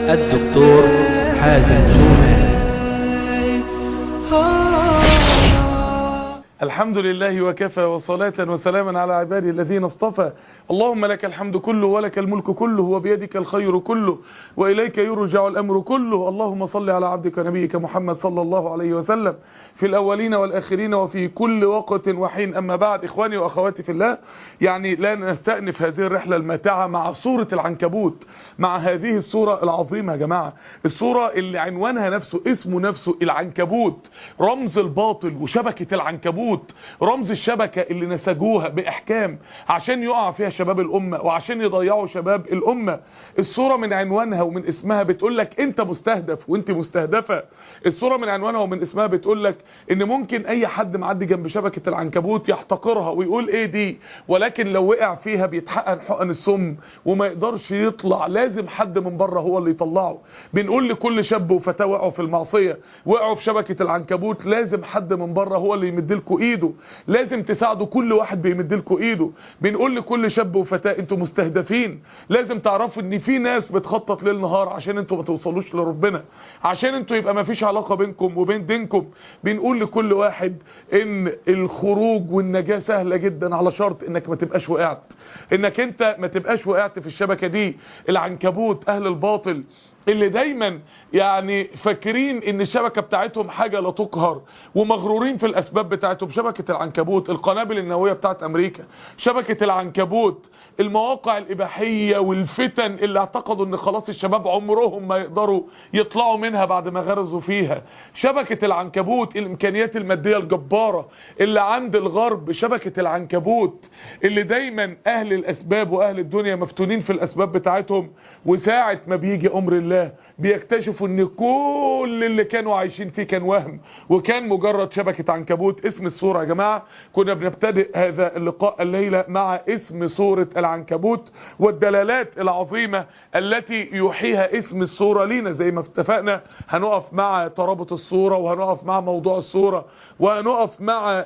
الدكتور حازم شومان. الحمد لله وكفى وصلاة وسلاما على عبادي الذين اصطفى. اللهم لك الحمد كله ولك الملك كله وبيدك الخير كله وإليك يرجع الأمر كله. اللهم صل على عبدك نبيك محمد صلى الله عليه وسلم في الأولين والآخرين وفي كل وقت وحين. أما بعد، إخواني وأخواتي في الله، يعني لا نستأنف هذه الرحلة الماتعة مع سورة العنكبوت، مع هذه السورة العظيمة يا جماعة، السورة اللي عنوانها نفسه اسمه نفسه العنكبوت، رمز الباطل وشبكة العنكبوت، رمز الشبكة اللي نسجوها بإحكام عشان يقع فيها شباب الأمة وعشان يضيعوا شباب الأمة. السورة من عنوانها ومن اسمها بتقولك انت مستهدف وانت مستهدفة. السورة من عنوانها ومن اسمها بتقولك ان ممكن اي حد معدي جنب شبكة العنكبوت يحتقرها ويقول ايه دي، ولكن لو وقع فيها بيتحقن حقن السم وما يقدرش يطلع، لازم حد من بره هو اللي يطلعه. بنقول لكل شاب وفتاة وقعوا في المعصية، وقعوا في شبكة العنكبوت، لازم حد من بره هو اللي يمدلكوا ايده، لازم تساعدوا كل واحد بيمدلكوا ايده. بنقول لكل شاب وفتاة انتوا مستهدفين، لازم تعرفوا ان في ناس بتخطط ليل نهار عشان انتوا ما توصلوش لربنا، عشان انتوا يبقى ما فيش علاقة بينكم وبين دينكم. بنقول لكل واحد ان الخروج والنجاة سهلة جدا على شرط انك ما تبقاش وقعت، انك انت ما تبقاش وقعت في الشبكة دي. العنكبوت اهل الباطل اللي دايما يعني فاكرين ان الشبكة بتاعتهم حاجة لا تقهر ومغرورين في الاسباب بتاعتهم. شبكة العنكبوت القنابل النووية بتاعت امريكا، شبكة العنكبوت المواقع الاباحية والفتن اللي اعتقدوا ان خلاص الشباب عمرهم ما يقدروا يطلعوا منها بعد ما غرزوا فيها. شبكة العنكبوت الامكانيات المادية الجبارة اللي عند الغرب. شبكة العنكبوت اللي دايما اهل الاسباب واهل الدنيا مفتونين في الاسباب بتاعتهم، وساعة ما بيجي امر الله بيكتشفوا ان كل اللي كانوا عايشين فيه كان وهم وكان مجرد شبكة عنكبوت. اسم السورة يا جماعة، كنا بنبتدئ هذا اللقاء الليلة مع اسم سورة العنكبوت والدلالات العظيمة التي يوحيها اسم السورة لينا. زي ما اتفقنا هنقف مع ترابط السورة، وهنقف مع موضوع السورة، وهنقف مع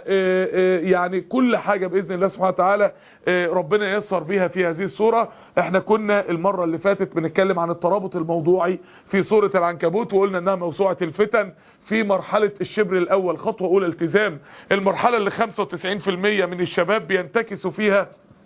يعني كل حاجة بإذن الله سبحانه وتعالى ربنا ييسر بيها في هذه السورة. احنا كنا المرة اللي فاتت بنتكلم عن الترابط الموضوعي في سورة العنكبوت، وقلنا انها موسوعة الفتن في مرحلة الشبر الاول، خطوة اولى التزام، المرحلة اللي 95% من الشباب بينتكسوا فيها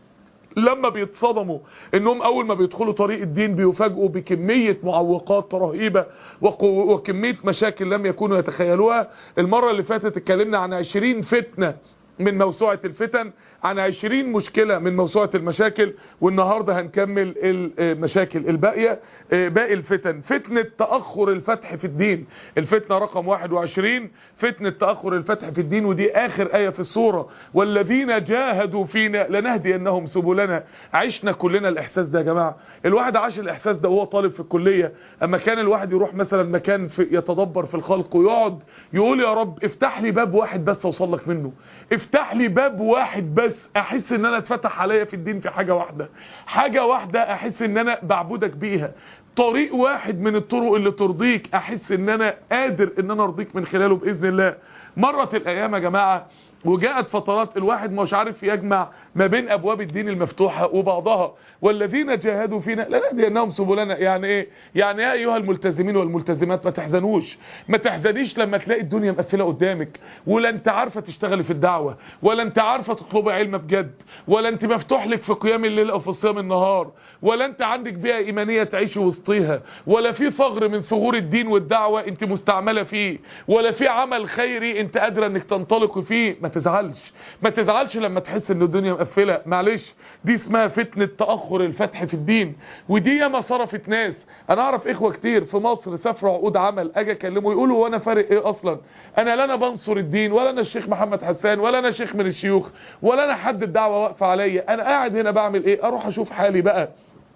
لما بيتصدموا انهم اول ما بيدخلوا طريق الدين بيفاجئوا بكمية معوقات رهيبة وكمية مشاكل لم يكونوا يتخيلوها. المرة اللي فاتت اتكلمنا عن 20 فتنة من موسوعة الفتن، عن 20 مشكلة من موسوعة المشاكل، والنهاردة هنكمل المشاكل الباقية، باقي الفتن. فتنة تأخر الفتح في الدين، الفتنة رقم 21، فتنة تأخر الفتح في الدين، ودي آخر آية في السورة. والذين جاهدوا فينا لنهدينهم سبلنا. عشنا كلنا الإحساس ده يا جماعة، الواحد عاش الإحساس ده وهو طالب في الكلية، أما كان الواحد يروح مثلا مكان يتدبر في الخلق ويقعد يقول يا رب افتح لي باب واحد بس اوصل لك منه، افتح لي باب واحد بس احس ان انا اتفتح عليا في الدين، في حاجة واحدة، حاجة واحدة احس ان انا بعبدك بيها، طريق واحد من الطرق اللي ترضيك احس ان انا قادر ان انا ارضيك من خلاله باذن الله. مرت الايام يا جماعة وجاءت فترات الواحد مش عارف يجمع ما بين ابواب الدين المفتوحة وبعضها. والذين جاهدوا فينا لنهدينهم سبلنا. يعني ايه؟ يعني يا ايها الملتزمين والملتزمات ما تحزنوش، ما تحزنيش لما تلاقي الدنيا مقفله قدامك، ولا انت عارفه تشتغلي في الدعوه، ولا انت عارفه تطلبي علم بجد، ولا انت مفتوح لك في قيام الليل او في صيام النهار، ولا انت عندك بيئه ايمانيه تعيشي وسطيها، ولا في ثغر من ثغور الدين والدعوه انت مستعمله فيه، ولا في عمل خيري انت قادره انك تنطلقي فيه. ما تزعلش، ما تزعلش لما تحس ان الدنيا مقفله، معلش، دي اسمها فتنه تاخر الفتح في الدين. ودي ياما صرفت ناس. انا اعرف اخوه كتير في مصر سافروا عقود عمل، اجي اكلمه يقولوا وانا فارق ايه اصلا، انا لا انا بنصر الدين، ولا انا الشيخ محمد حسان، ولا انا شيخ من الشيوخ، ولا انا حد الدعوه واقفه عليا، انا قاعد هنا بعمل ايه؟ اروح اشوف حالي بقى.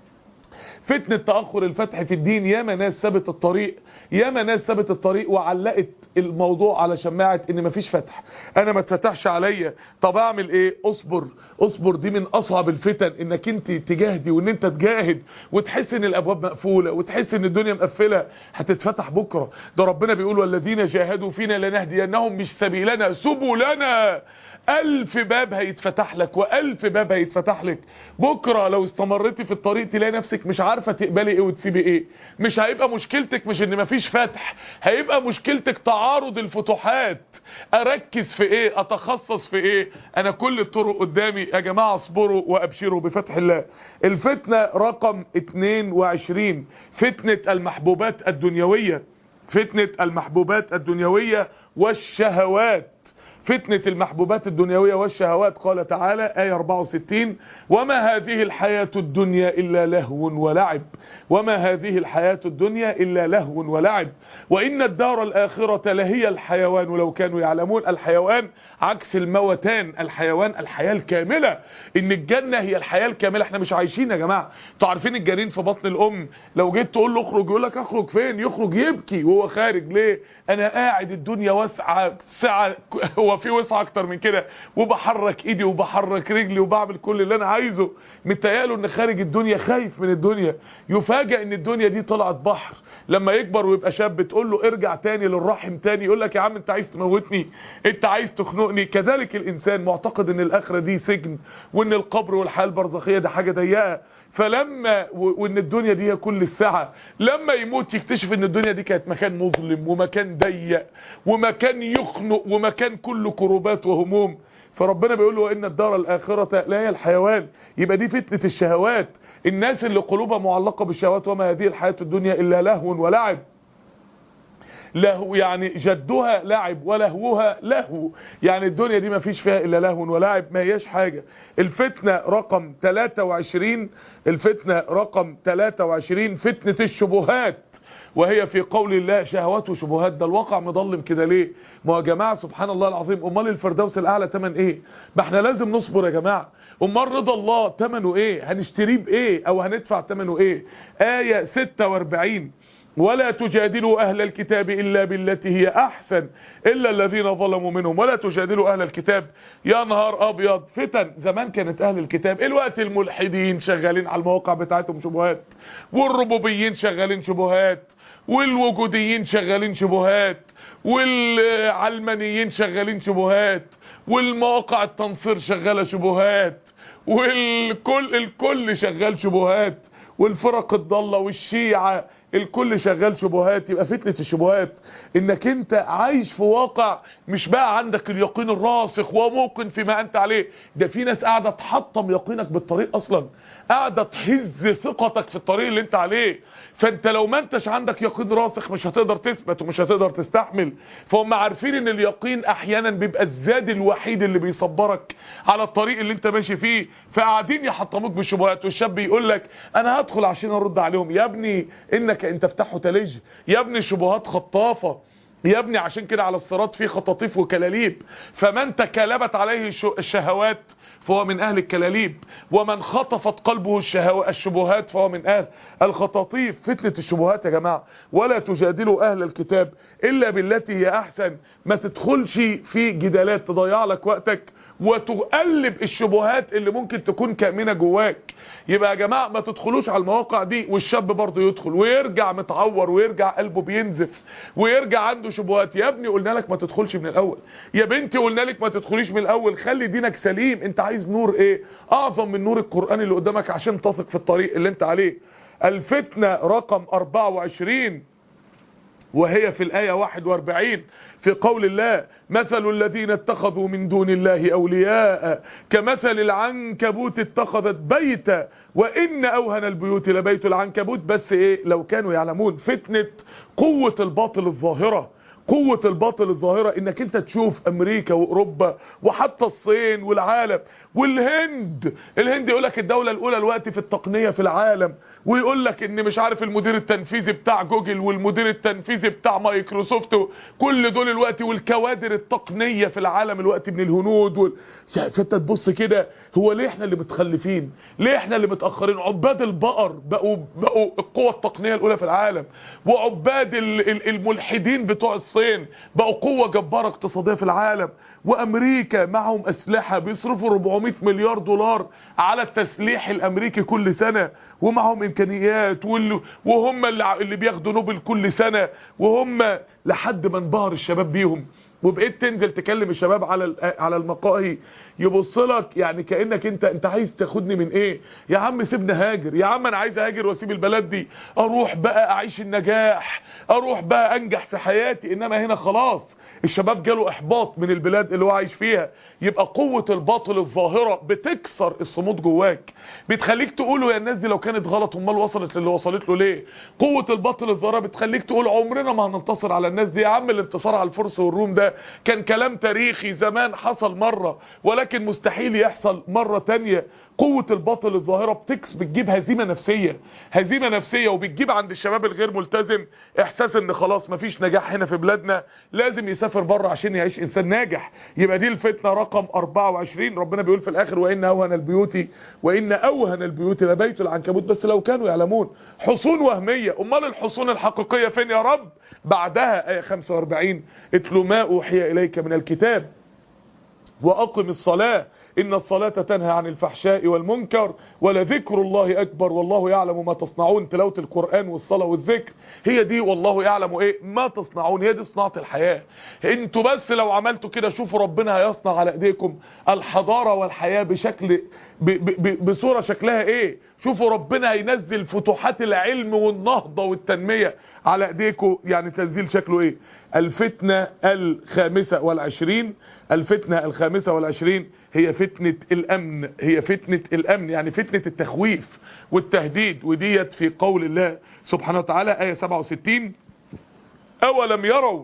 فتنة تأخر الفتح في الدين، ياما ناس سابت الطريق، ياما ناس سابت الطريق وعلقت الموضوع على شماعة ان مفيش فتح، انا ما اتفتحش عليا. طب اعمل ايه؟ اصبر، اصبر. دي من اصعب الفتن، انك انت تجاهدي وان انت تجاهد وتحس ان الابواب مقفولة وتحس ان الدنيا مقفلة. هتتفتح بكرة. ده ربنا بيقول والذين جاهدوا فينا لنهدينهم مش سبيلنا، سبلنا. 1000 باب هيتفتح لك و1000 باب هيتفتح لك. بكرة لو استمرتي في الطريق تلاقي نفسك مش عارفة تقبلي ايه وتسيبي ايه. مش هيبقى مشكلتك مش ان مفيش فتح، هيبقى مشكلتك تعارض الفتوحات. اركز في ايه، اتخصص في ايه. انا كل الطرق قدامي يا جماعة، اصبروا وابشروا بفتح الله. الفتنة رقم 22، فتنة المحبوبات الدنيوية. فتنة المحبوبات الدنيوية والشهوات. فتنة المحبوبات الدنيوية والشهوات. قال تعالى آية 64: وما هذه الحياة الدنيا إلا لهو ولعب. وما هذه الحياة الدنيا إلا لهو ولعب وإن الدار الآخرة لهي الحيوان لو كانوا يعلمون. الحيوان عكس الموتان، الحيوان الحياة الكاملة. إن الجنة هي الحياة الكاملة. احنا مش عايشين يا جماعة. انتوا عارفين الجنين في بطن الأم لو جيت تقول له اخرج يقول لك اخرج فين؟ يخرج يبكي وهو خارج. ليه؟ أنا قاعد الدنيا واسعة سعة، هو في وسع اكتر من كده، وبحرك ايدي وبحرك رجلي وبعمل كل اللي انا عايزه. متهيأله ان خارج الدنيا خايف من الدنيا. يفاجئ ان الدنيا دي طلعت بحر. لما يكبر ويبقى شاب تقول له ارجع تاني للرحم تاني، يقول لك يا عم انت عايز تموتني، انت عايز تخنقني. كذلك الانسان معتقد ان الاخره دي سجن، وان القبر والحياه البرزخيه ده حاجه ضيقه. فلما وان الدنيا دي هي كل الساعه، لما يموت يكتشف ان الدنيا دي كانت مكان مظلم ومكان ضيق ومكان يخنق ومكان كله كروبات وهموم. فربنا بيقول له ان الدار الاخره لا هي الحيوان. يبقى دي فتنه الشهوات. الناس اللي قلوبها معلقه بالشهوات، وما هذه الحياه الدنيا الا لهو ولعب. لهو يعني جدها لعب ولهوها لهو، يعني الدنيا دي ما فيش فيها الا لهو ولعب، ما هياش حاجه. الفتنه رقم 23، الفتنه رقم 23 فتنه الشبهات، وهي في قول الله شهوات وشبهات. ده الواقع مظلم كده ليه؟ ما يا جماعه سبحان الله العظيم، امال الفردوس الاعلى ثمن ايه؟ ما احنا لازم نصبر يا جماعه. امال رضا الله ثمنه ايه؟ هنشتريه بايه او هندفع ثمنه ايه؟ ايه 46: ولا تجادلوا اهل الكتاب الا بالتي هي احسن الا الذين ظلموا منهم ولا تجادلوا اهل الكتاب. يا نهار ابيض، فتن. زمان كانت اهل الكتاب، الوقت الملحدين شغالين على المواقع بتاعتهم شبهات، والربوبيين شغالين شبهات، والوجوديين شغالين شبهات، والعلمانيين شغالين شبهات، والمواقع التنصير شغاله شبهات، الكل شغال شبهات، والفرق الضالة والشيعة الكل شغال شبهات. يبقى فتنة الشبهات انك انت عايش في واقع مش بقى عندك اليقين الراسخ وموقن فيما انت عليه. ده في ناس قاعدة تحطم يقينك بالطريق اصلا، قاعدة تهز ثقتك في الطريق اللي انت عليه. فانت لو ما انتش عندك يقين راسخ مش هتقدر تثبت ومش هتقدر تستحمل. فهم عارفين ان اليقين احيانا بيبقى الزاد الوحيد اللي بيصبرك على الطريق اللي انت ماشي فيه. فقاعدين يحطموك بالشبهات، والشاب يقول لك انا هدخل عشان ارد عليهم. يا ابني انك انت تفتحه تلج، يا ابني الشبهات خطافة، يا ابني عشان كده على الصراط فيه خطاطيف وكلاليب. فمن تكالبت عليه الشهوات فهو من اهل الكلاليب، ومن خطفت قلبه الشبهات فهو من اهل الخطاطيف. فتنة الشبهات يا جماعة. ولا تجادلوا اهل الكتاب الا بالتي هي احسن. ما تدخلش في جدالات تضيع لك وقتك وتقلب الشبهات اللي ممكن تكون كامنة جواك. يبقى يا جماعة ما تدخلوش على المواقع دي والشاب برضه يدخل ويرجع متعور ويرجع قلبه بينزف ويرجع عنده شبهات. يا ابني قلنا لك ما تدخلش من الاول، يا بنتي قلنا لك ما تدخليش من الاول. خلي دينك سليم. انت عايز نور ايه اعظم من نور القرآن اللي قدامك عشان تثق في الطريق اللي انت عليه. الفتنة رقم 24، وهي في الآية 41 في قول الله مثل الذين اتخذوا من دون الله أولياء كمثل العنكبوت اتخذت بيتا وإن أوهن البيوت لبيت العنكبوت. بس إيه لو كانوا يعلمون. فتنة قوة الباطل الظاهرة. قوة الباطل الظاهرة انك انت تشوف امريكا واوروبا وحتى الصين والعالم والهند. الهند يقول لك الدولة الاولى الوقت في التقنية في العالم، ويقول لك ان مش عارف المدير التنفيذي بتاع جوجل والمدير التنفيذي بتاع مايكروسوفت كل دول الوقت، والكوادر التقنية في العالم الوقت من الهنود فانت تبص كده هو ليه احنا اللي متخلفين؟ ليه احنا اللي متأخرين؟ عباد البقر بقوا القوة التقنية الاولى في العالم، وعباد الملحدين بتوع الصين بقوا قوة جبارة اقتصادية في العالم، وامريكا معهم اسلحة بيصرفوا 400 مليار دولار على التسليح الامريكي كل سنة، ومعهم امكانيات وهم اللي بياخدوا نوبل كل سنة، وهم لحد ما انبهر الشباب بيهم وبقيت تنزل تكلم الشباب على المقاهي، يبص لك يعني كانك انت عايز تاخدني من ايه يا عم؟ سيبني هاجر يا عم، انا عايز اهاجر واسيب البلد دي، اروح بقى اعيش النجاح، اروح بقى انجح في حياتي. انما هنا خلاص الشباب جاله احباط من البلاد اللي هو عايش فيها. يبقى قوة الباطل الظاهرة بتكسر الصمود جواك، بتخليك تقوله يا الناس دي لو كانت غلط امال وصلت للي وصلت له ليه؟ قوة الباطل الظاهرة بتخليك تقول عمرنا ما هننتصر على الناس دي يا عم، الانتصار على الفرس والروم ده كان كلام تاريخي زمان حصل مرة، ولكن مستحيل يحصل مرة تانية. قوة الباطل الظاهرة بتجيب هزيمة نفسية، وبتجيب عند الشباب الغير ملتزم احساس ان خلاص مفيش نجاح هنا في بلادنا، لازم يسافر بره عشان يعيش انسان ناجح. يبقى دي الفتنة رقم 24. ربنا بيقول في الاخر وان اوهن البيوت لبيت العنكبوت، بس لو كانوا يعلمون. حصون وهمية، امال الحصون الحقيقية فين يا رب؟ بعدها آية 45 اتلو ما اوحي اليك من الكتاب واقم الصلاة ان الصلاة تنهى عن الفحشاء والمنكر ولذكر الله اكبر والله يعلم ما تصنعون. تلاوة القرآن والصلاة والذكر هي دي والله يعلم ايه ما تصنعون، هي دي صناعة الحياة. انتوا بس لو عملتوا كده شوفوا ربنا هيصنع على ايديكم الحضارة والحياة بشكل بصورة شكلها ايه. شوفوا ربنا هينزل فتوحات العلم والنهضة والتنمية على ايديكم، يعني تنزيل شكله ايه. الفتنة الخامسة والعشرين هي فتنة الامن، يعني فتنة التخويف والتهديد. وديت في قول الله سبحانه وتعالى آية 67 اولم يروا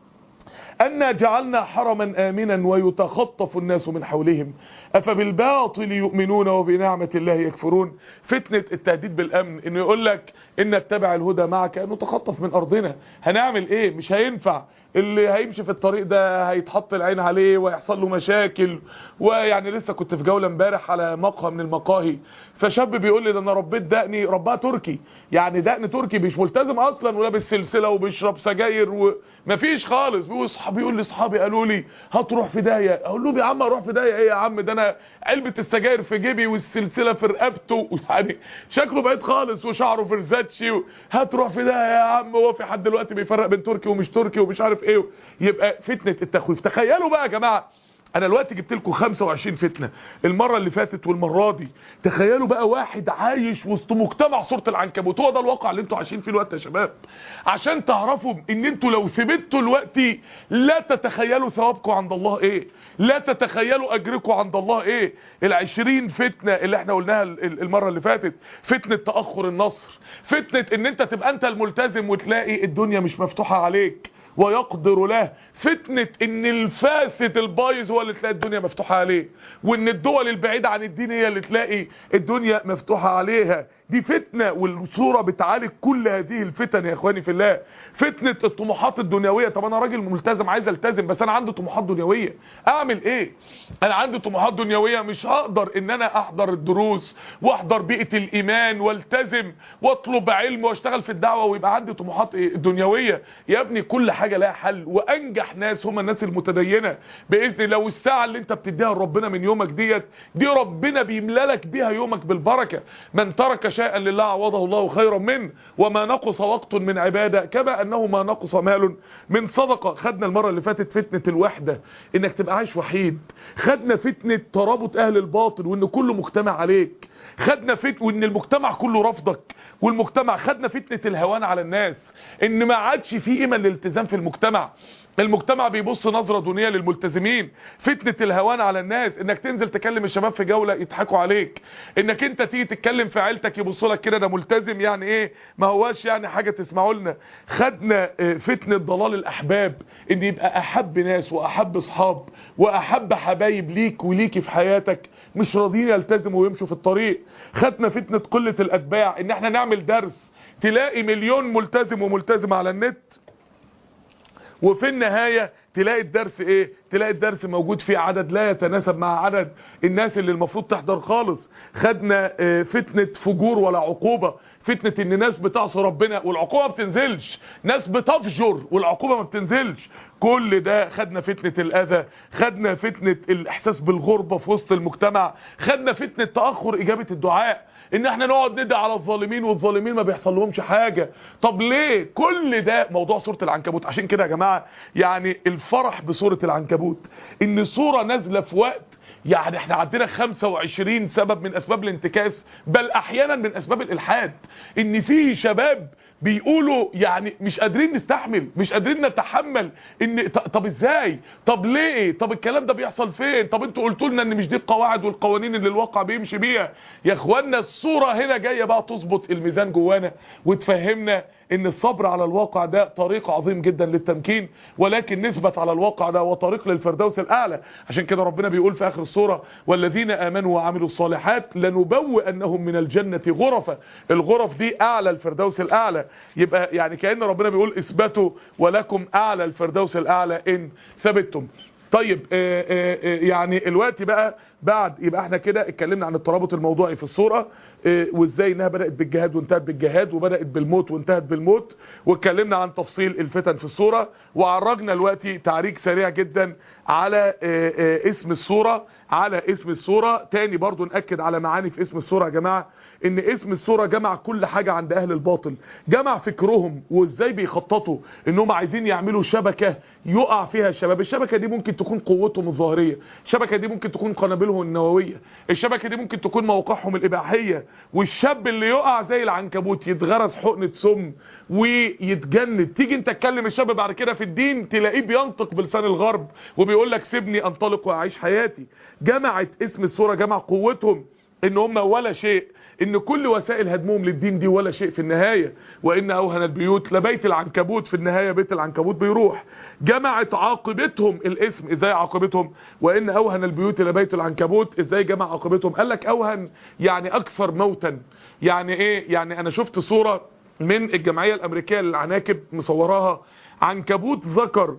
أنا جعلنا حرما آمنا ويتخطف الناس من حولهم أفبالباطل يؤمنون وبنعمة الله يكفرون. فتنة التهديد بالأمن، إنه يقول لك إن اتبع الهدى معك أنه تخطف من أرضنا. هنعمل إيه؟ مش هينفع، اللي هيمشي في الطريق ده هيتحط العين عليه ويحصل له مشاكل. ويعني لسه كنت في جولة امبارح على مقهى من المقاهي، فشاب بيقول لي ده انا ربيت دقني ربها تركي، يعني دقن تركي مش ملتزم اصلا ولابس سلسله وبيشرب سجاير ومفيش خالص. بيقول لي اصحابي قالوا لي هتروح في داهيه، اقول لهم يا عم اروح في داهيه ايه يا عم؟ ده انا علبه السجاير في جيبي والسلسله في رقبته، يعني شكله بعيد خالص وشعره فرزاتشي هتروح في داهيه يا عم؟ هو في حد دلوقتي بيفرق بين تركي ومش تركي ومش عارف ايه؟ يبقى فتنه التخويف. تخيلوا بقى يا جماعه، انا دلوقتي جبت لكم 25 فتنه المره اللي فاتت والمره دي. تخيلوا بقى واحد عايش وسط مجتمع صوره العنكبوت. هو ده الواقع اللي انتوا عايشين فيه الوقت يا شباب، عشان تعرفوا ان انتوا لو ثبتوا الوقت لا تتخيلوا ثوابكم عند الله ايه، لا تتخيلوا اجركم عند الله ايه. ال20 فتنه اللي احنا قلناها المره اللي فاتت، فتنه تاخر النصر، فتنه ان انت تبقى انت الملتزم وتلاقي الدنيا مش مفتوحه عليك ويقدر له، فتنة ان الفاسد البايظ هو اللي تلاقي الدنيا مفتوحة عليه، وان الدول البعيدة عن الدين هي اللي تلاقي الدنيا مفتوحة عليها. دي فتنة، والصورة بتعالج كل هذه الفتن يا اخواني في الله. فتنة الطموحات الدنيوية. طب انا راجل ملتزم عايز التزم، بس انا عندي طموحات دنيوية، اعمل ايه؟ انا عندي طموحات دنيوية، مش هقدر ان انا احضر الدروس واحضر بيئة الايمان والتزم واطلب علم واشتغل في الدعوة ويبقى عندي طموحات دنيوية. يا ابني كل حاجة لها حل، وانجح ناس هم الناس المتدينة باذن الله. والساعة اللي انت بتديها لربنا من يومك دي ربنا بيملالك بيها يومك بالبركة. من ترك شيئا لله عوضه الله خيرا منه، وما نقص وقت من عبادة كما انه ما نقص مال من صدقة. خدنا المرة اللي فاتت فتنة الوحدة، انك تبقى عايش وحيد. خدنا فتنة ترابط اهل الباطل وان كله مجتمع عليك. خدنا وان المجتمع كله رفضك والمجتمع. خدنا فتنة الهوان على الناس، ان ما عادش في قيمة للالتزام في المجتمع بيبص نظرة دونية للملتزمين. فتنة الهوان على الناس، انك تنزل تكلم الشباب في جولة يضحكوا عليك، انك انت تيجي تتكلم في عيلتك يبصوا لك كده ده ملتزم يعني ايه، ما هواش يعني حاجة تسمعوا لنا. خدنا فتنة ضلال الاحباب، ان يبقى احب ناس واحب اصحاب واحب حبايب ليك وليكي في حياتك مش راضيين يلتزموا ويمشوا في الطريق. خدنا فتنة قلة الاتباع، ان احنا نعمل درس تلاقي مليون ملتزم وملتزم على النت، وفي النهاية تلاقي الدرس ايه؟ تلاقي الدرس موجود فيه عدد لا يتناسب مع عدد الناس اللي المفروض تحضر خالص. خدنا فتنة فجور ولا عقوبة، فتنة ان ناس بتعصي ربنا والعقوبة ما بتنزلش، ناس بتفجر والعقوبة ما بتنزلش. كل ده خدنا فتنة الاذى، خدنا فتنة الاحساس بالغربة في وسط المجتمع، خدنا فتنة تأخر اجابة الدعاء، ان احنا نقعد ندعي على الظالمين والظالمين ما بيحصل لهمش حاجه. طب ليه كل ده؟ موضوع سوره العنكبوت. عشان كده يا جماعه يعني الفرح بسوره العنكبوت ان سوره نازله في وقت يعني احنا عندنا 25 سبب من اسباب الانتكاس، بل احيانا من اسباب الالحاد، ان في شباب بيقولوا يعني مش قادرين نستحمل، مش قادرين نتحمل ان طب ازاي، طب ليه، طب الكلام ده بيحصل فين، طب انتوا قلتوا لنا ان مش دي القواعد والقوانين اللي الواقع بيمشي بيها. يا اخوانا الصوره هنا جايه بقى تظبط الميزان جوانا وتفهمنا ان الصبر على الواقع ده طريق عظيم جدا للتمكين، ولكن نثبت على الواقع ده وطريق للفردوس الاعلى. عشان كده ربنا بيقول في اخر السوره والذين امنوا وعملوا الصالحات لنبوئنهم من الجنه غرفا. الغرف دي اعلى الفردوس الاعلى. يبقى يعني كأن ربنا بيقول اثبتوا ولكم اعلى الفردوس الاعلى ان ثبتتم. طيب يعني الوقت بقى بعد يبقى احنا كده اتكلمنا عن الترابط الموضوعي في الصورة، وازاي انها بدأت بالجهاد وانتهت بالجهاد، وبدأت بالموت وانتهت بالموت، واتكلمنا عن تفصيل الفتن في الصورة، وعرجنا الوقت تعريج سريع جدا على اسم الصورة، على اسم الصورة. تاني برضو نأكد على معاني في اسم الصورة يا جماعة، ان اسم الصورة جمع كل حاجة عند اهل الباطل، جمع فكرهم وازاي بيخططوا انهم عايزين يعملوا شبكة يقع فيها الشباب. الشبكة دي ممكن تكون قوتهم الظاهرية، الشبكة دي ممكن تكون قنابلهم النووية، الشبكة دي ممكن تكون مواقعهم الاباحية، والشاب اللي يقع زي العنكبوت يتغرس حقنة سم ويتجند. تيجي انت تكلم الشاب بعد كده في الدين تلاقيه بينطق بلسان الغرب وبيقول لك سيبني انطلق واعيش حياتي. جمعت اسم الصورة جمع قوتهم ان هم ولا شيء، ان كل وسائل هدمهم للدين دي ولا شيء في النهاية، وان اوهن البيوت لبيت العنكبوت، في النهاية بيت العنكبوت بيروح. جمعت عاقبتهم الاسم، ازاي عاقبتهم؟ وان اوهن البيوت لبيت العنكبوت، ازاي جمع عاقبتهم؟ قال لك اوهن يعني اكثر موتا. يعني ايه؟ يعني انا شفت صورة من الجمعية الامريكية للعناكب مصوراها عنكبوت ذكر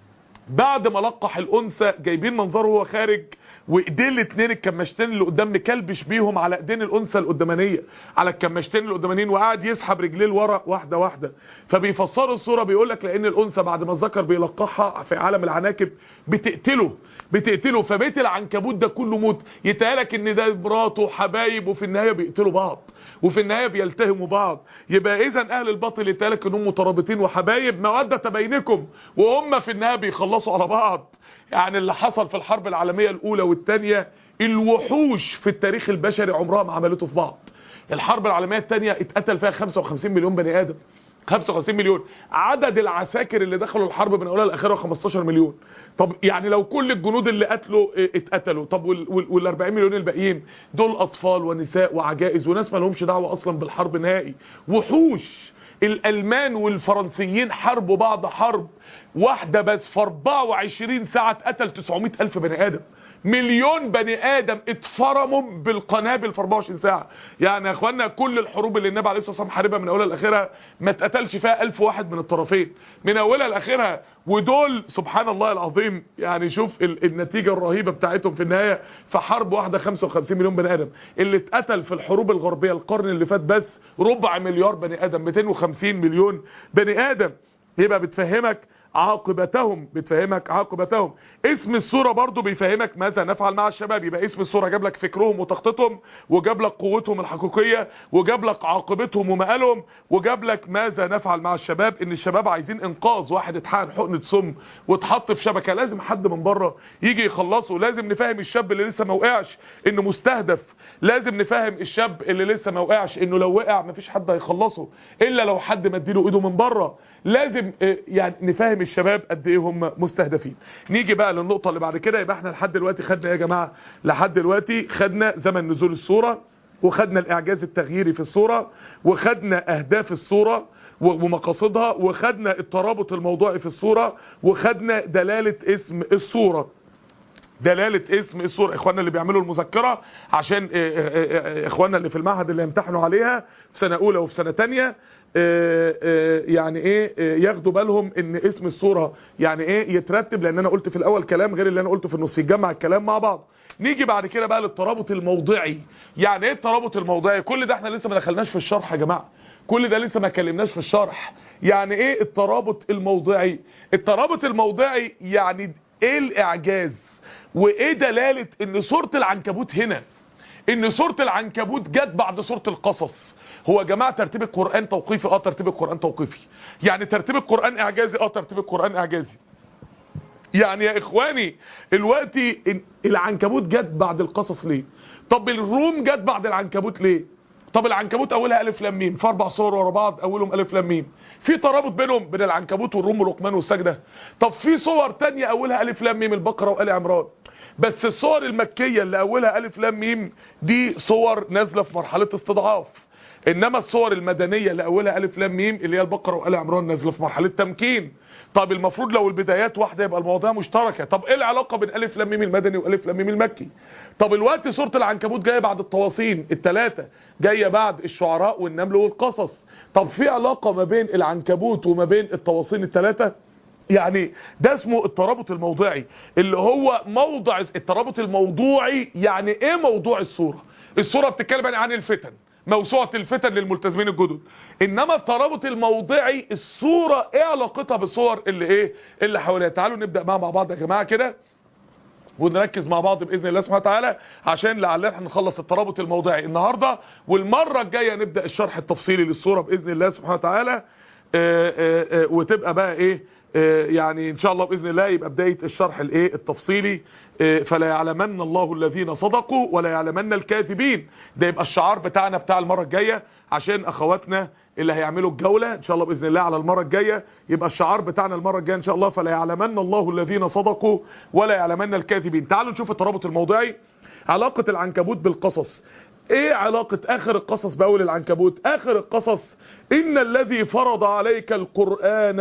بعد ما لقح الانثى، جايبين منظره وهو خارج وايديه الاثنين الكماشتين اللي قدام مكلبش بيهم على ايدين الانثى القدامانيه، على الكماشتين القدامانيين، وقاعد يسحب رجليه لورا واحده واحده. فبيفسروا الصوره بيقول لك لان الانثى بعد ما الذكر بيلقحها في عالم العناكب بتقتله، فبيت العنكبوت ده كله موت. يتهيألك ان ده مراته وحبايب وفي النهايه بيقتلوا بعض، وفي النهايه بيلتهموا بعض. يبقى اذا اهل الباطل يتهيألك انهم مترابطين وحبايب موده بينكم، وهم في النهايه بيخلصوا على بعض. يعني اللي حصل في الحرب العالمية الأولى والثانية الوحوش في التاريخ البشري عمرها ما عملته في بعض. الحرب العالمية الثانية اتقتل فيها 55 مليون بني آدم، 55 مليون. عدد العساكر اللي دخلوا الحرب من اولها لاخرها 15 مليون. طب يعني لو كل الجنود اللي قتلوا اتقتلوا، طب وال 40 مليون الباقيين دول اطفال ونساء وعجائز وناس ما لهمش دعوه اصلا بالحرب نهائي. وحوش. الالمان والفرنسيين حاربوا بعض حرب واحده بس في 24 ساعه اتقتل 900 الف بني ادم. مليون بني ادم اتفرموا بالقنابل في 24 ساعه. يعني يا اخوانا كل الحروب اللي النبي عليه الصلاه والسلام حاربها من اولها لاخرها ما اتقتلش فيها 1000 واحد من الطرفين من اولها لاخرها. ودول سبحان الله العظيم يعني شوف النتيجه الرهيبه بتاعتهم في النهايه في حرب واحده 55 مليون بني ادم. اللي اتقتل في الحروب الغربيه القرن اللي فات بس ربع مليار بني ادم، 250 مليون بني ادم. يبقى بتفهمك عاقبتهم، بتفهمك عاقبتهم. اسم الصورة برضو بيفهمك ماذا نفعل مع الشباب. يبقى اسم الصورة جاب لك فكرهم وتخطيطهم، وجاب لك قوتهم الحقيقية، وجاب لك عاقبتهم ومآلهم، وجاب لك ماذا نفعل مع الشباب. ان الشباب عايزين انقاذ. واحد اتحقن حقنة سم واتحط في شبكة، لازم حد من بره يجي يخلصه. لازم نفهم الشاب اللي لسه ما وقعش انه مستهدف. لازم نفهم الشاب اللي لسه ما وقعش انه لو وقع مفيش حد هيخلصه الا لو حد مديله ايده من بره. لازم يعني نفهم الشباب قد ايه هم مستهدفين. نيجي بقى للنقطه اللي بعد كده. يبقى احنا لحد دلوقتي خدنا يا جماعه، لحد دلوقتي خدنا زمن نزول الصوره، وخدنا الاعجاز التغييري في الصوره، وخدنا اهداف الصوره ومقاصدها، وخدنا الترابط الموضوعي في الصوره، وخدنا دلاله اسم الصوره. دلالة اسم الصورة. اخواننا اللي بيعملوا المذكرة عشان اخواننا اللي في المعهد اللي يمتحنوا عليها في سنة اولى وفي سنة تانية يعني ايه ياخدوا بالهم ان اسم الصورة يعني ايه يترتب، لان انا قلت في الاول كلام غير اللي انا قلته في النص، يتجمع الكلام مع بعض. نيجي بعد كده بقى للترابط الموضعي. يعني ايه الترابط الموضعي؟ كل ده احنا لسه ما دخلناش في الشرح يا جماعة، كل ده لسه ما اتكلمناش في الشرح. يعني ايه الترابط الموضعي؟ الترابط الموضعي يعني ايه الاعجاز وايه دلالة ان سورة العنكبوت هنا ان سورة العنكبوت جت بعد سورة القصص. هو يا جماعه ترتيب القرآن توقيفي؟ ترتيب القرآن توقيفي. يعني ترتيب القرآن اعجازي؟ ترتيب القرآن اعجازي. يعني يا اخواني دلوقتي العنكبوت جت بعد القصص ليه؟ طب الروم جت بعد العنكبوت ليه؟ طب العنكبوت اولها الف لام ميم، في 4 صور ورا بعض اولهم الف لام ميم، في ترابط بينهم بين العنكبوت والروم ولقمان والسجده. طب في صور تانية اولها الف لام ميم، البقره وال عمران. بس الصور المكيه اللي اولها الف لام ميم دي صور نازله في مرحله استضعاف، انما الصور المدنيه اللي اولها الف لام ميم اللي هي البقره وال عمران نازله في مرحله تمكين. طب المفروض لو البدايات واحده يبقى المواضيع مشتركه. طب ايه العلاقه بين الف لام ميم المدني والف لام ميم المكي؟ طب الوقت سوره العنكبوت جايه بعد الطواسين الثلاثه، جايه بعد الشعراء والنمل والقصص. طب في علاقه ما بين العنكبوت وما بين الطواسين الثلاثه؟ يعني ده اسمه الترابط الموضعي، اللي هو موضع الترابط الموضوعي. يعني ايه موضوع السوره؟ السوره بتتكلم عن الفتن، موسوعة الفتن للملتزمين الجدد. انما الترابط الموضعي الصورة ايه علاقتها بالصور اللي حواليها؟ تعالوا نبدأ مع بعض يا جماعة كده ونركز مع بعض بإذن الله سبحانه وتعالى، عشان لعلنا نخلص الترابط الموضعي النهاردة، والمرة الجاية نبدأ الشرح التفصيلي للصورة بإذن الله سبحانه وتعالى. وتبقى بقى يعني ان شاء الله باذن الله يبقى بدايه الشرح التفصيلي. فلا يعلمن الله الذين صدقوا ولا يعلمن الكاذبين. ده يبقى الشعار بتاعنا بتاع المره الجايه، عشان اخواتنا اللي هيعملوا الجوله ان شاء الله باذن الله على المره الجايه، يبقى الشعار بتاعنا المره الجايه ان شاء الله فلا يعلمن الله الذين صدقوا ولا يعلمن الكاذبين. تعالوا نشوف الترابط الموضعي. علاقه العنكبوت بالقصص. ايه علاقه اخر القصص باول العنكبوت؟ اخر القصص إن الذي فرض عليك القرآن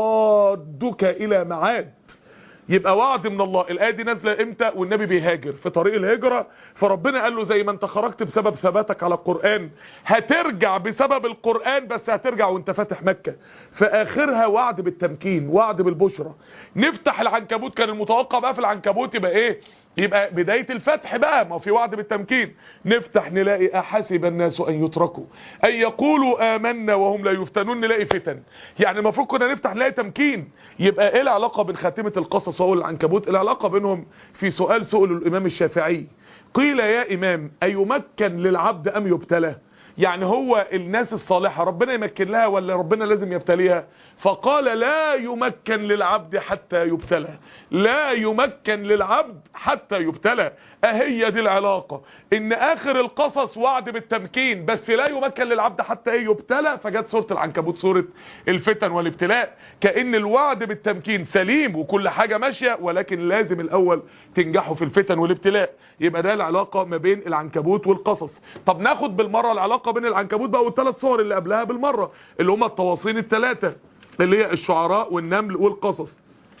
لرادك إلى معاد. يبقى وعد من الله. الآية دي نازله امتى؟ والنبي بيهاجر في طريق الهجرة، فربنا قال له زي ما انت خرجت بسبب ثباتك على القرآن هترجع بسبب القرآن، بس هترجع وانت فاتح مكة. فآخرها وعد بالتمكين، وعد بالبشرى. نفتح العنكبوت، كان المتوقع بقى في العنكبوت يبقى ايه؟ يبقى بداية الفتح بقى، ما في وعد بالتمكين. نفتح نلاقي أحسب الناس أن يتركوا أن يقولوا آمنا وهم لا يفتنون، نلاقي فتن. يعني المفروض كنا نفتح نلاقي تمكين. يبقى ايه العلاقة بين خاتمة القصص وأول العنكبوت؟ العلاقة بينهم في سؤال سئل الإمام الشافعي، قيل يا إمام أيمكن للعبد أم يبتلى؟ يعني هو الناس الصالحة ربنا يمكن لها ولا ربنا لازم يبتليها؟ فقال لا يمكن للعبد حتى يبتلى. لا يمكن للعبد حتى يبتلى. اهي دي العلاقة، ان اخر القصص وعد بالتمكين، بس لا يمكن للعبد حتى يبتلى. فجت سورة العنكبوت سورة الفتن والابتلاء، كأن الوعد بالتمكين سليم وكل حاجة ماشية، ولكن لازم الاول تنجحوا في الفتن والابتلاء. يبقى ده العلاقة ما بين العنكبوت والقصص. طب ناخد بالمرة العلاقة بين العنكبوت بقى والثلاث صور اللي قبلها بالمرة، اللي هم الطواصين الثلاثة اللي هي الشعراء والنمل والقصص.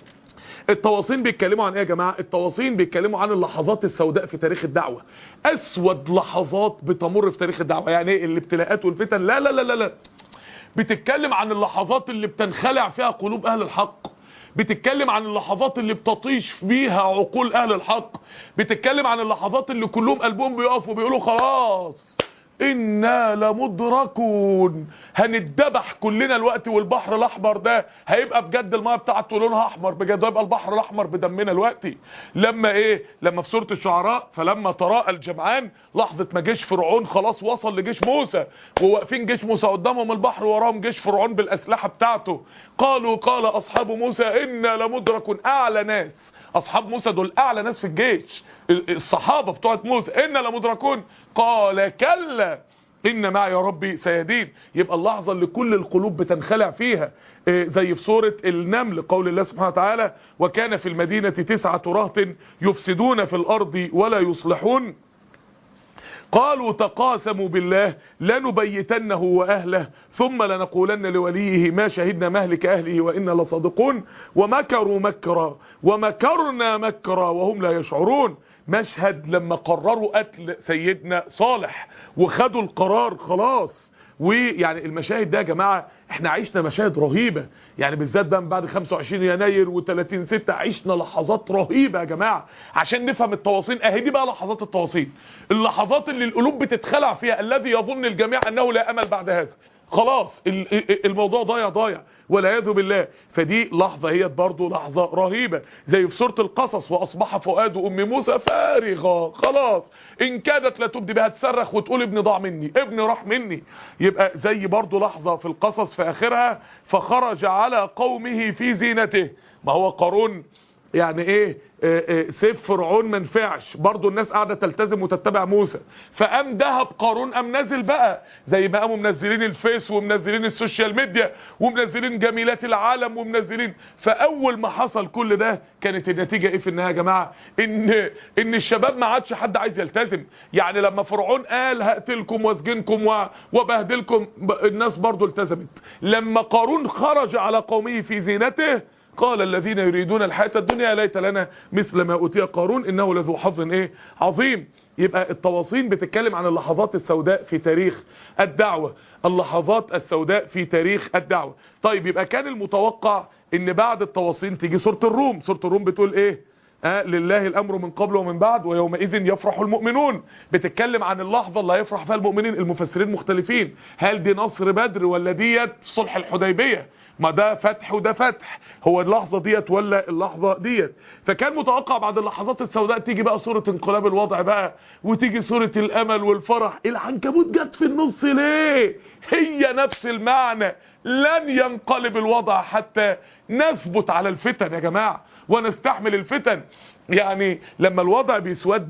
الطواصين بيتكلموا عن ايه يا جماعه؟ الطواصين بيتكلموا عن اللحظات السوداء في تاريخ الدعوه، اسود لحظات بتمر في تاريخ الدعوه. يعني ايه الابتلاءات والفتن؟ لا لا لا لا، بتتكلم عن اللحظات اللي بتنخلع فيها قلوب اهل الحق، بتتكلم عن اللحظات اللي بتطيش فيها عقول اهل الحق، بتتكلم عن اللحظات اللي كلهم قلبهم بيقفوا بيقولوا خلاص إنا لمدركون، هنتذبح كلنا الوقت، والبحر الأحمر ده هيبقى بجد الماء بتاعته لونها أحمر بجد، هيبقى البحر الأحمر بدمنا الوقت. لما لما في سورة الشعراء فلما تراءى الجمعان، لحظة ما جيش فرعون خلاص وصل لجيش موسى، وواقفين جيش موسى قدامهم البحر وراهم جيش فرعون بالأسلحة بتاعته، قال أصحاب موسى إنا لمدركون. أعلى ناس اصحاب موسى دول اعلى ناس في الجيش، الصحابه بتوع موسى، إنا لمدركون قال كلا ان معي ربي سيهدين. يبقى اللحظه اللي كل القلوب بتنخلع فيها، زي في سوره النمل قول الله سبحانه وتعالى وكان في المدينه 9 رهط يفسدون في الارض ولا يصلحون قالوا تقاسموا بالله لنبيتنه واهله ثم لنقولن لوليه ما شهدنا مهلك اهله وانا لصادقون ومكروا مكرا ومكرنا مكرا وهم لا يشعرون. مشهد لما قرروا قتل سيدنا صالح وخدوا القرار خلاص. ويعني المشاهد ده يا جماعه احنا عشنا مشاهد رهيبه، يعني بالذات بقى من بعد 25 يناير و30/6 عشنا لحظات رهيبه يا جماعه عشان نفهم التواصين. اهي دي بقى لحظات التواصين، اللحظات اللي القلوب بتتخلع فيها، الذي يظن الجميع انه لا امل بعد هذا. خلاص الموضوع ضايع والعياذ بالله. فدي لحظة هي برضو لحظة رهيبة، زي في سورة القصص، واصبح فؤاد ام موسى فارغا، خلاص ان كادت لا تبدي بها، تصرخ وتقول ابني ضاع مني، ابني راح مني. يبقى زي برضو لحظة في القصص في اخرها، فخرج على قومه في زينته. ما هو قارون يعني ايه سيف فرعون ما نفعش، برضه الناس قاعده تلتزم وتتبع موسى، فقام دهب قارون قام نازل بقى، زي ما قاموا منزلين الفيس ومنزلين السوشيال ميديا ومنزلين جميلات العالم ومنزلين. فاول ما حصل كل ده كانت النتيجه ايه في النهايه يا جماعه؟ ان الشباب ما عادش حد عايز يلتزم. يعني لما فرعون قال هقتلكم واسجنكم وبهدلكم، الناس برضه التزمت. لما قارون خرج على قومه في زينته قال الذين يريدون الحياة الدنيا ليت لنا مثل ما أوتي قارون إنه لذو حظ عظيم. يبقى التواصين بتتكلم عن اللحظات السوداء في تاريخ الدعوة، اللحظات السوداء في تاريخ الدعوة. طيب يبقى كان المتوقع ان بعد التواصين تيجي سورة الروم. سورة الروم بتقول ايه؟ لله الامر من قبل ومن بعد ويومئذ يفرح المؤمنون. بتتكلم عن اللحظة اللي هيفرح فيها المؤمنين. المفسرين مختلفين، هل دي نصر بدر ولا ديت صلح الحديبية؟ ما ده فتح وده فتح، هو اللحظة ديت ولا اللحظة ديت؟ فكان متوقع بعد اللحظات السوداء تيجي بقى صورة انقلاب الوضع بقى، وتيجي صورة الامل والفرح. العنكبوت جت في النص ليه؟ هي نفس المعنى، لن ينقلب الوضع حتى نثبت على الفتن يا جماعة ونستحمل الفتن. يعني لما الوضع بيسود،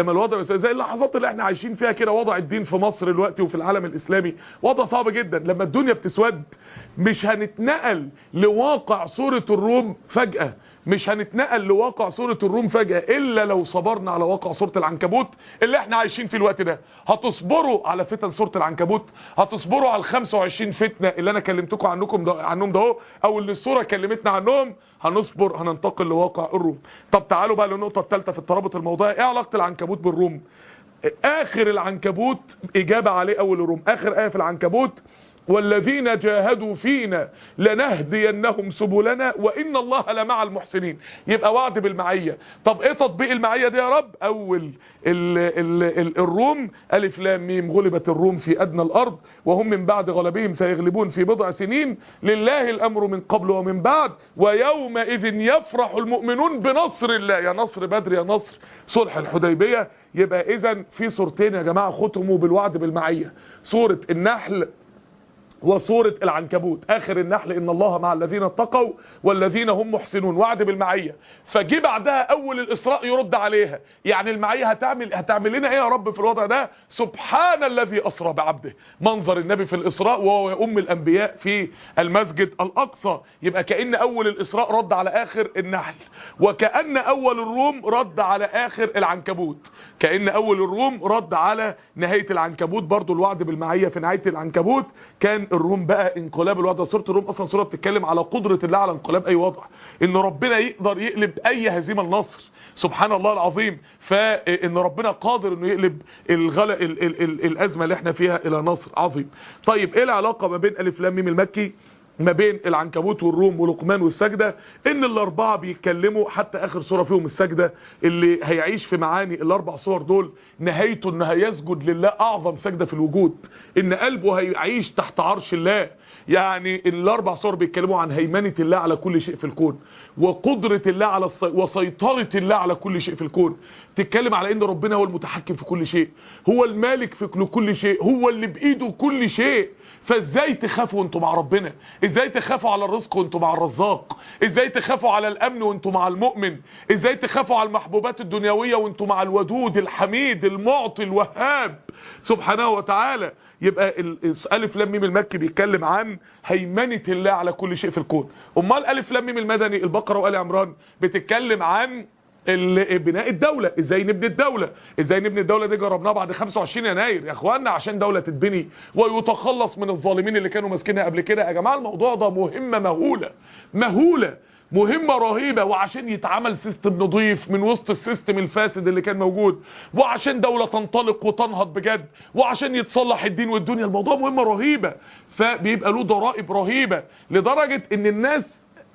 زي اللحظات اللي احنا عايشين فيها كده، وضع الدين في مصر دلوقتي وفي العالم الاسلامي وضع صعب جدا. لما الدنيا بتسود مش هنتنقل لواقع سورة الروم فجأة، مش هنتنقل لواقع سورة الروم فجأة الا لو صبرنا على واقع سورة العنكبوت اللي احنا عايشين في الوقت ده. هتصبروا على فتن سورة العنكبوت؟ هتصبروا على ال25 فتنة اللي انا كلمتكم عنهم ده او اللي السورة كلمتنا عنهم؟ هنصبر، هننتقل لواقع الروم. طب تعالوا بقى للنقطة الثالثة في الترابط الموضوعي. ايه علاقة العنكبوت بالروم؟ اخر العنكبوت اجابة عليه اول الروم. اخر آية في العنكبوت والذين جاهدوا فينا لنهدينهم سبلنا وإن الله لمع المحسنين. يبقى وعد بالمعية. طب ايه تطبيق المعية دي يا رب؟ اول الروم الف لام ميم غلبت الروم في ادنى الارض وهم من بعد غلبهم سيغلبون في بضع سنين لله الامر من قبل ومن بعد ويومئذ يفرح المؤمنون بنصر الله. يا نصر بدر يا نصر صلح الحديبية. يبقى اذا في صورتين يا جماعة ختموا بالوعد بالمعية، سورة النحل وصورة العنكبوت. اخر النحل ان الله مع الذين اتقوا والذين هم محسنون، وعد بالمعية. فجي بعدها اول الاسراء يرد عليها. يعني المعية هتعمل لنا ايه يا رب في الوضع ده؟ سبحان الذي اسرى بعبده. منظر النبي في الاسراء وهو ام الانبياء في المسجد الاقصى. يبقى كأن اول الاسراء رد على اخر النحل، وكأن اول الروم رد على اخر العنكبوت. كأن اول الروم رد على نهاية العنكبوت. برضو الوعد بالمعية في نهاية العنكبوت كان الروم بقى انقلاب الوضع. سورة الروم اصلا سورة بتتكلم على قدرة الله على انقلاب اي وضع، ان ربنا يقدر يقلب اي هزيمة النصر. سبحان الله العظيم. فان ربنا قادر انه يقلب الازمة اللي احنا فيها الى نصر عظيم. طيب ايه العلاقة ما بين الف لام ميم المكي ما بين العنكبوت والروم ولقمان والسجدة؟ ان الاربعة بيتكلموا حتى اخر سورة فيهم السجدة اللي هيعيش في معاني الاربع صور دول. نهايته انه هيسجد لله اعظم سجدة في الوجود، ان قلبه هيعيش تحت عرش الله. يعني الاربع صور بيتكلموا عن هيمنة الله على كل شيء في الكون، وقدرة الله على وسيطرة الله على كل شيء في الكون. تتكلم على ان ربنا هو المتحكم في كل شيء، هو المالك في كل شيء، هو اللي بايده كل شيء. فازاي تخافوا وانتم مع ربنا؟ ازاي تخافوا على الرزق وانتم مع الرزاق؟ ازاي تخافوا على الامن وانتم مع المؤمن؟ ازاي تخافوا على المحبوبات الدنيوية وانتم مع الودود الحميد المعطي الوهاب سبحانه وتعالى؟ يبقى الف لام ميم المكي بيتكلم عن هيمنة الله على كل شيء في الكون. امال الف لام ميم المدني البقرة وآل عمران بتتكلم عن بناء الدولة. ازاي نبني الدولة؟ ازاي نبني الدولة دي جربناها بعد 25 يناير يا اخوانا عشان دولة تتبني ويتخلص من الظالمين اللي كانوا ماسكينها قبل كده. يا جماعة الموضوع ده مهمة مهولة مهمة رهيبة، وعشان يتعمل سيستم نظيف من وسط السيستم الفاسد اللي كان موجود، وعشان دولة تنطلق وتنهض بجد، وعشان يتصلح الدين والدنيا. الموضوع مهمة رهيبة، فبيبقى له ضرائب رهيبة لدرجة ان الناس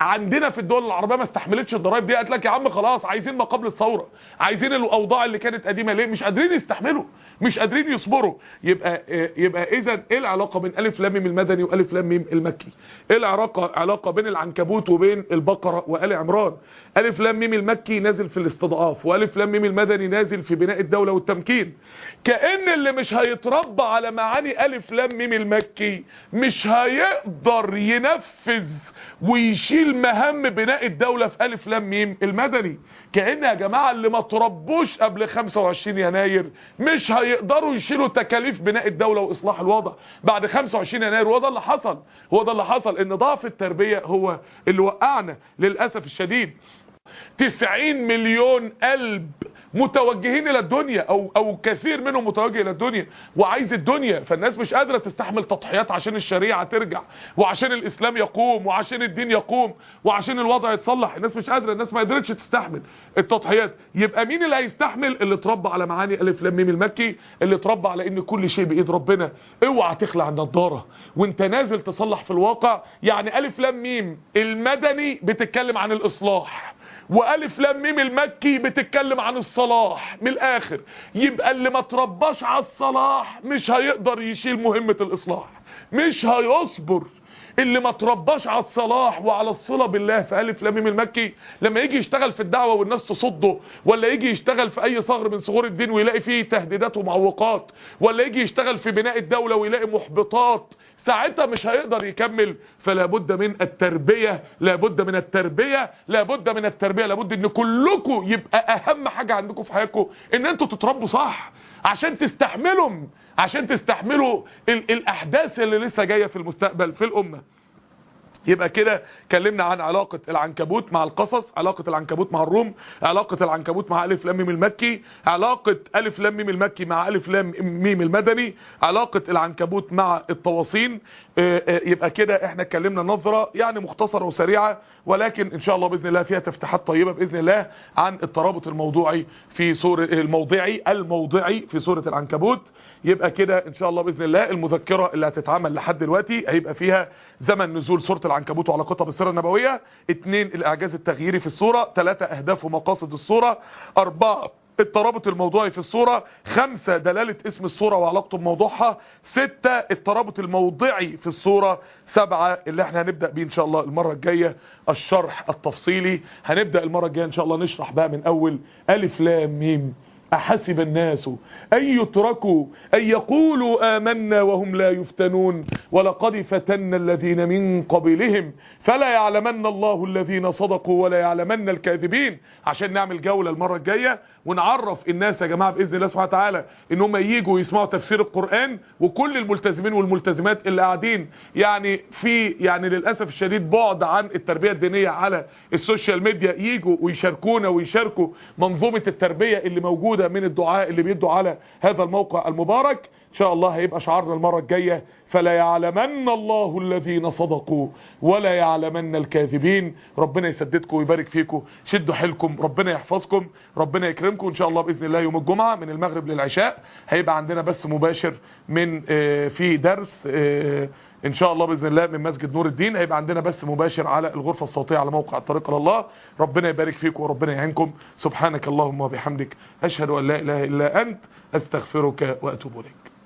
عندنا في الدول العربيه ما استحملتش الضرايب دي، قالت لك يا عم خلاص عايزين ما قبل الثوره، عايزين الاوضاع اللي كانت قديمه. ليه؟ مش قادرين يستحملوا، مش قادرين يصبروا. يبقى اذا ايه العلاقه بين الف لام ميم المدني والف لام ميم المكي؟ ايه العلاقه بين العنكبوت وبين البقره وآل عمران؟ الف لام ميم المكي نازل في الاستضعاف، والف لام ميم المدني نازل في بناء الدوله والتمكين. كأن اللي مش هيتربى على معاني الف لام ميم المكي مش هيقدر ينفذ ويشيل مهام بناء الدولة في الف لام ميم المدني. كأن يا جماعة اللي ما تربوش قبل 25 يناير مش هيقدروا يشيلوا تكاليف بناء الدولة واصلاح الوضع بعد 25 يناير. وده اللي حصل، هو ده اللي حصل، ان ضعف التربية هو اللي وقعنا للأسف الشديد. 90 مليون قلب متوجهين الى الدنيا، او كثير منهم متوجه الى الدنيا وعايز الدنيا. فالناس مش قادرة تستحمل تضحيات عشان الشريعة ترجع، وعشان الاسلام يقوم، وعشان الدين يقوم، وعشان الوضع يتصلح. الناس مش قادرة، الناس ما قدرتش تستحمل التضحيات. يبقى مين اللي هيستحمل؟ اللي اتربى على معاني الف لام ميم المكي، اللي اتربى على ان كل شيء بايد ربنا. اوعى تخلع النضاره وانت نازل تصلح في الواقع. يعني الف لام ميم المدني بتتكلم عن الاصلاح، والف لام ميم المكي بتتكلم عن الصلاح. من الاخر يبقى اللي ما ترباش على الصلاح مش هيقدر يشيل مهمة الاصلاح، مش هيصبر. اللي ما ترباش على الصلاح وعلى الصلة بالله في الف لام ميم المكي، لما يجي يشتغل في الدعوة والناس تصده، ولا يجي يشتغل في اي ثغر من ثغور الدين ويلاقي فيه تهديدات ومعوقات، ولا يجي يشتغل في بناء الدولة ويلاقي محبطات، ساعتها مش هيقدر يكمل. فلا بد من التربية، لابد من التربية، لابد من التربية. لابد ان كلكم يبقى اهم حاجة عندكم في حياتكم ان انتوا تتربوا صح، عشان تستحملوا الاحداث اللي لسه جاية في المستقبل في الامة. يبقى كده اتكلمنا عن علاقة العنكبوت مع القصص، علاقة العنكبوت مع الروم، علاقة العنكبوت مع الف لام ميم المكي، علاقة الف لام ميم المكي مع الف لام ميم المدني، علاقة العنكبوت مع الطواسين. يبقى كده احنا اتكلمنا نظرة يعني مختصرة وسريعة، ولكن ان شاء الله باذن الله فيها تفتيحات طيبة باذن الله عن الترابط الموضوعي في سورة الموضعي في سورة العنكبوت. يبقى كده ان شاء الله باذن الله المذكره اللي هتتعمل لحد دلوقتي هيبقى فيها زمن نزول سوره العنكبوت وعلاقتها بالسيره النبويه، 2 الاعجاز التغييري في السوره، 3 اهداف ومقاصد السوره، 4 الترابط الموضوعي في السوره، 5 دلاله اسم السوره وعلاقته بموضوعها، 6 الترابط الموضعي في السوره، 7 اللي احنا هنبدا بيه ان شاء الله المره الجايه الشرح التفصيلي. هنبدا المره الجايه ان شاء الله نشرح بقى من اول الف لام ميم. أحسب الناس أن يتركوا أن يقولوا آمنا وهم لا يفتنون ولقد فتنا الذين من قبلهم فلا يعلمن الله الذين صدقوا ولا يعلمن الكاذبين. عشان نعمل جولة المرة الجاية ونعرف الناس يا جماعة بإذن الله سبحانه وتعالى ان هم ييجوا يسمعوا تفسير القرآن، وكل الملتزمين والملتزمات اللي قاعدين يعني للأسف الشديد بعد عن التربية الدينية على السوشيال ميديا ييجوا ويشاركونا ويشاركوا منظومة التربية اللي موجودة من الدعاء اللي بيدوا على هذا الموقع المبارك. ان شاء الله هيبقى شعارنا المرة الجاية فلا يعلمن الله الذين صدقوا ولا يعلمن الكاذبين. ربنا يسددكم ويبارك فيكم، شدوا حيلكم، ربنا يحفظكم، ربنا يكرمكم. ان شاء الله باذن الله يوم الجمعة من المغرب للعشاء هيبقى عندنا بث مباشر من في درس ان شاء الله باذن الله من مسجد نور الدين. هيبقى عندنا بث مباشر على الغرفة الصوتية على موقع الطريق الى الله. ربنا يبارك فيكم وربنا يعينكم. سبحانك اللهم وبحمدك اشهد ان لا اله الا انت استغفرك واتوب اليك.